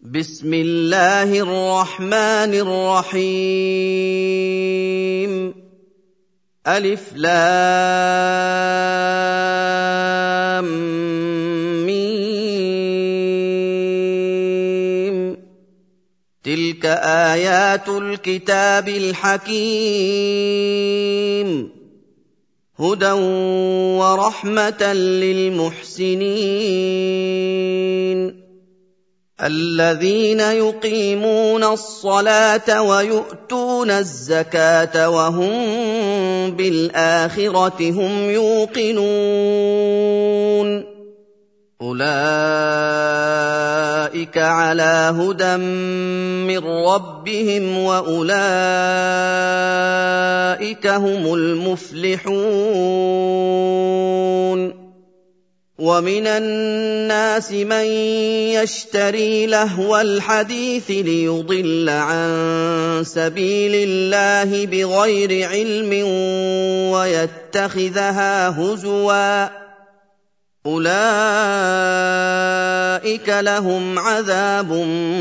بسم الله الرحمن الرحيم ألف لام ميم تلك آيات الكتاب الحكيم هدى ورحمة للمحسنين الذين يقيمون الصلاة ويؤتون الزكاة وهم بالآخرة هم يوقنون أولئك على هدى من ربهم وأولئك هم المفلحون ومن الناس من يشتري لهو الحديث ليضل عن سبيل الله بغير علم ويتخذها هزوا أولئك لهم عذاب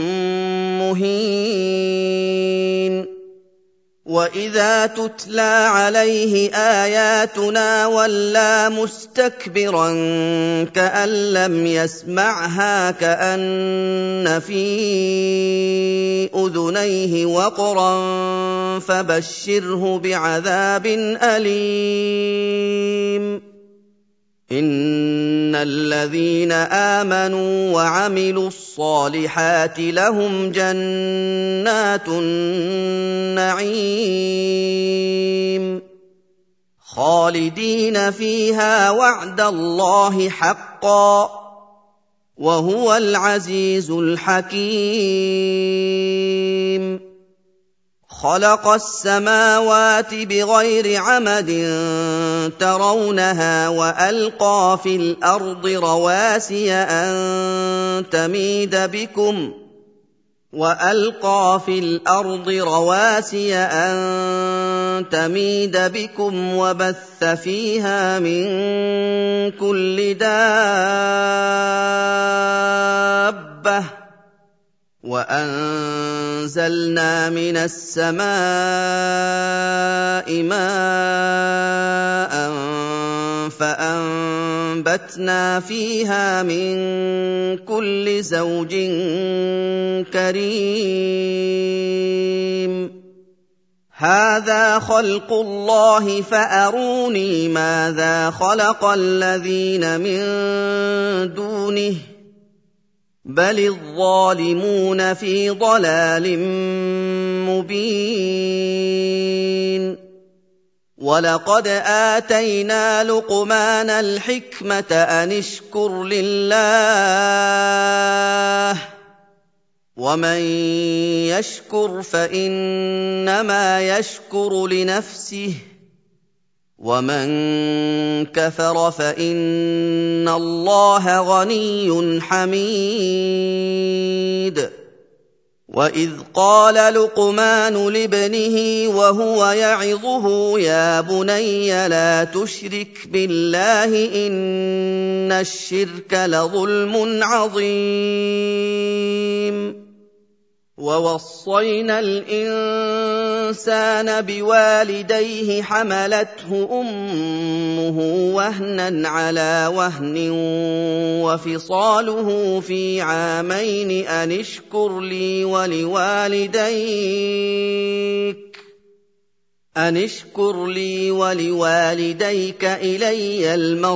مهين وإذا تتلى عليه آياتنا ولى مستكبرا كأن لم يسمعها كأن في أذنيه وقرا فبشره بعذاب أليم إن الذين آمنوا وعملوا الصالحات لهم جنات النعيم خالدين فيها وعد الله حقا وهو العزيز الحكيم خلق السماوات بغير عمد ترونها وألقى في الأرض رواسي أن تميد بكم وبث فيها من كل دابة وأنزلنا من السماء ماء فأنبتنا فيها من كل زوج كريم هذا خلق الله فأروني ماذا خلق الذين من دونه بل الظالمون في ضلال مبين ولقد آتينا لقمان الحكمة أن اشكر لله ومن يشكر فإنما يشكر لنفسه ومن كفر فإن الله غني حميد وإذ قال لقمان لابنه وهو يعظه يا بني لا تشرك بالله إن الشرك لظلم عظيم ووصينا الإنسان بوالديه حملته أمه وهنا على وهن وفصاله في عامين أن اشكر لي ولوالديك إلي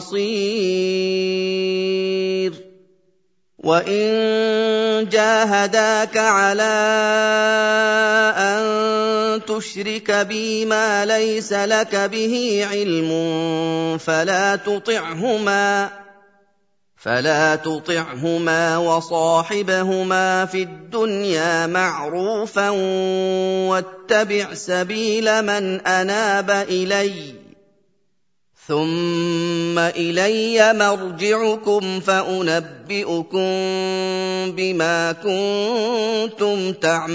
المصير وإن جاهداك على أن تشرك بي ما ليس لك به علم فلا تطعهما وصاحبهما في الدنيا معروفا واتبع سبيل من أناب إلي ثم إلي مرجعكم فأنبئكم بما كنتم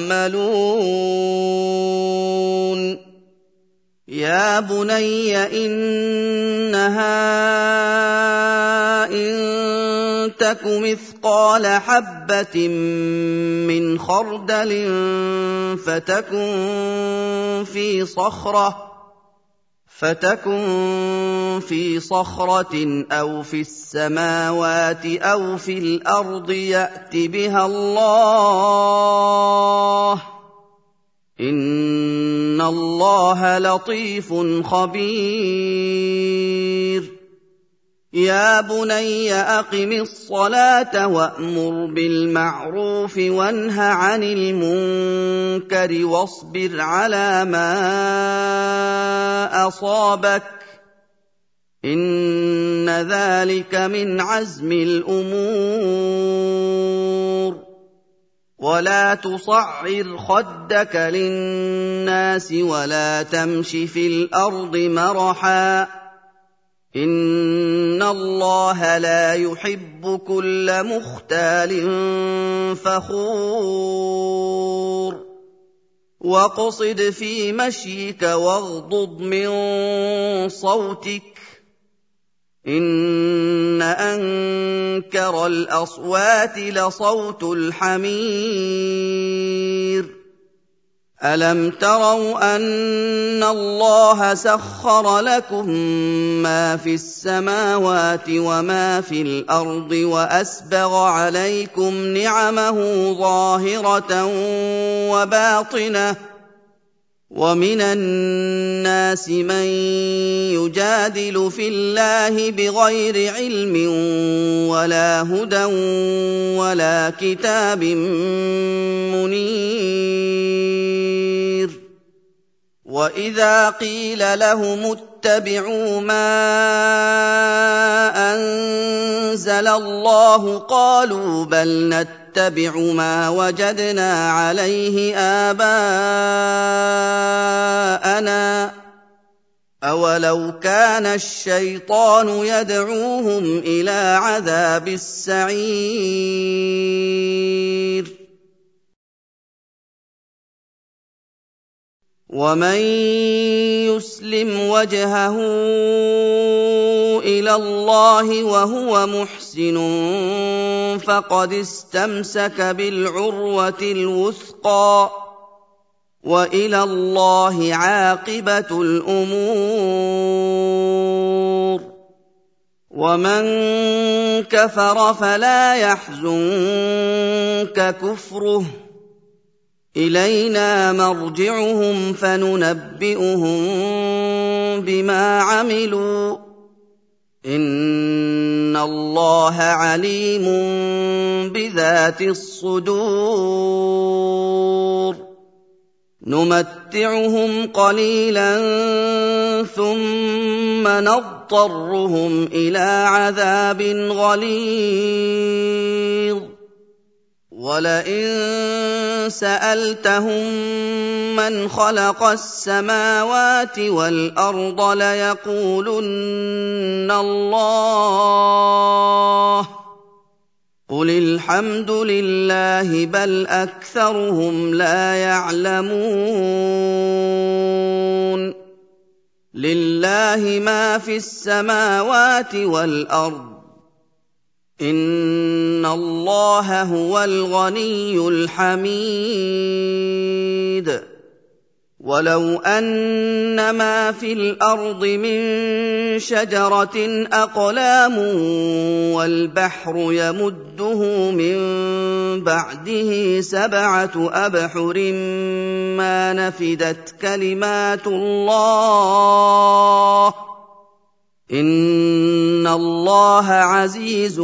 تعملون يا بني إنها إن تك مثقال حبة من خردل فتكن في صخرة أو في السماوات أو في الأرض يأت بها الله إن الله لطيف خبير يا بني أقم الصلاة وأمر بالمعروف وانه عن المنكر واصبر على ما أصابك إن ذلك من عزم الأمور ولا تصعر خدك للناس ولا تمش في الأرض مرحا إن الله لا يحب كل مختال فخور واقصد في مشيك واغضض من صوتك إن أنكر الأصوات لصوت الحمير ألم تروا أن الله سخر لكم ما في السماوات وما في الأرض وأسبغ عليكم نعمه ظاهرة وباطنة ومن الناس من يجادل في الله بغير علم ولا هدى ولا كتاب منير وإذا قيل لهم اتبعوا ما أنزل الله قالوا بل نتبع ما وجدنا عليه آباءنا أولو كان الشيطان يدعوهم إلى عذاب السعير ومن يسلم وجهه إلى الله وهو محسن فقد استمسك بالعروة الوثقى وإلى الله عاقبة الأمور ومن كفر فلا يحزنك كفره إلينا مرجعهم فننبئهم بما عملوا إن الله عليم بذات الصدور نمتعهم قليلا ثم نضطرهم إلى عذاب غليظ ولئن سألتهم من خلق السماوات والأرض ليقولن الله قل الحمد لله بل أكثرهم لا يعلمون لله ما في السماوات والأرض إن الله هو الغني الحميد ولو أن ما في الأرض من شجرة أقلام والبحر يمده من بعده 7 أبحر ما نفدت كلمات الله إن الله عزيز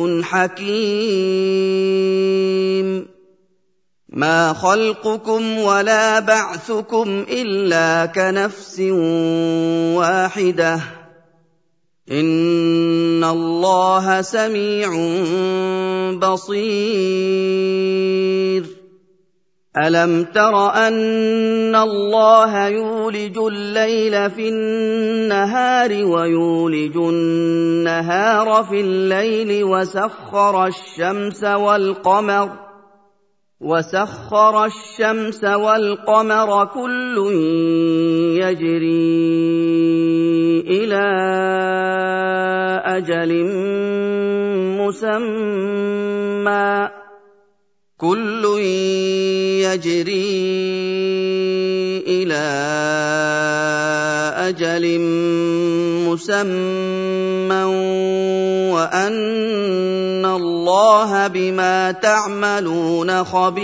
حكيم ما خلقكم ولا بعثكم إلا كنفس واحدة إن الله سميع بصير ألم تر أن الله يولج الليل في النهار ويولج النهار في الليل وسخر الشمس والقمر كل يجري إلى أجل مسمى كل يجري إلى أجل مسمى وأن الله بما تعملون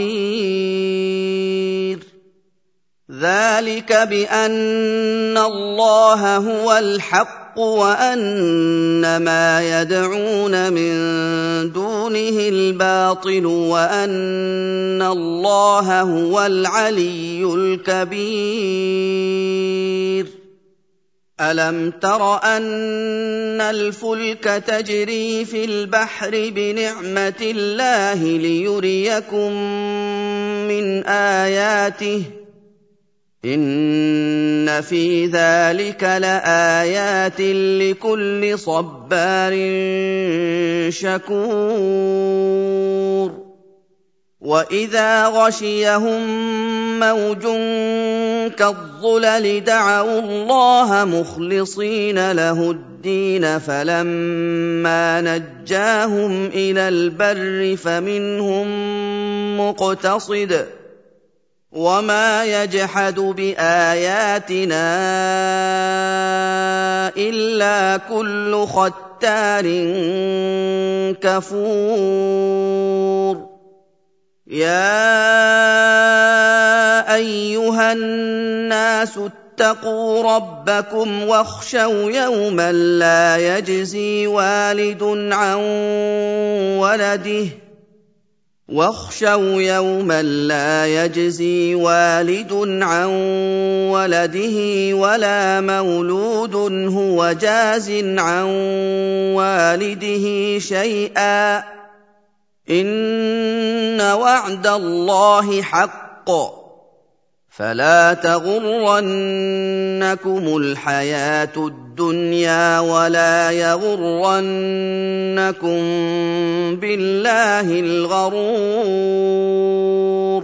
خبير ذلك بأن الله هو الحق وأن ما يدعون من دونه الباطل وأن الله هو العلي الكبير ألم تر أن الفلك تجري في البحر بنعمة الله ليريكم من آياته إن في ذلك لآيات لكل صبار شكور وإذا غشيهم موج كالظلل دعوا الله مخلصين له الدين فلما نجاهم إلى البر فمنهم مقتصد وما يجحد بآياتنا إلا كل ختار كفور يا أيها الناس اتقوا ربكم واخشوا يوما لا يجزي والد عن ولده ولا مولود هو جاز عن والده شيئا إن وعد الله حق فلا تغرنكم الحياة الدنيا ولا يغرنكم بالله الغرور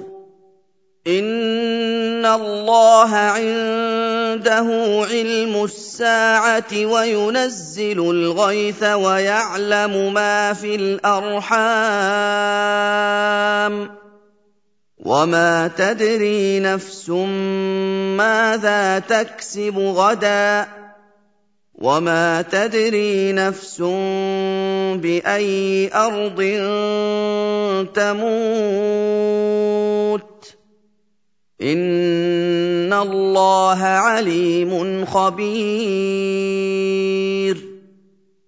إن الله عنده علم الساعة وينزل الغيث ويعلم ما في الأرحام وما تدري نفس ماذا تكسب غدا وما تدري نفس بأي أرض تموت إن الله عليم خبير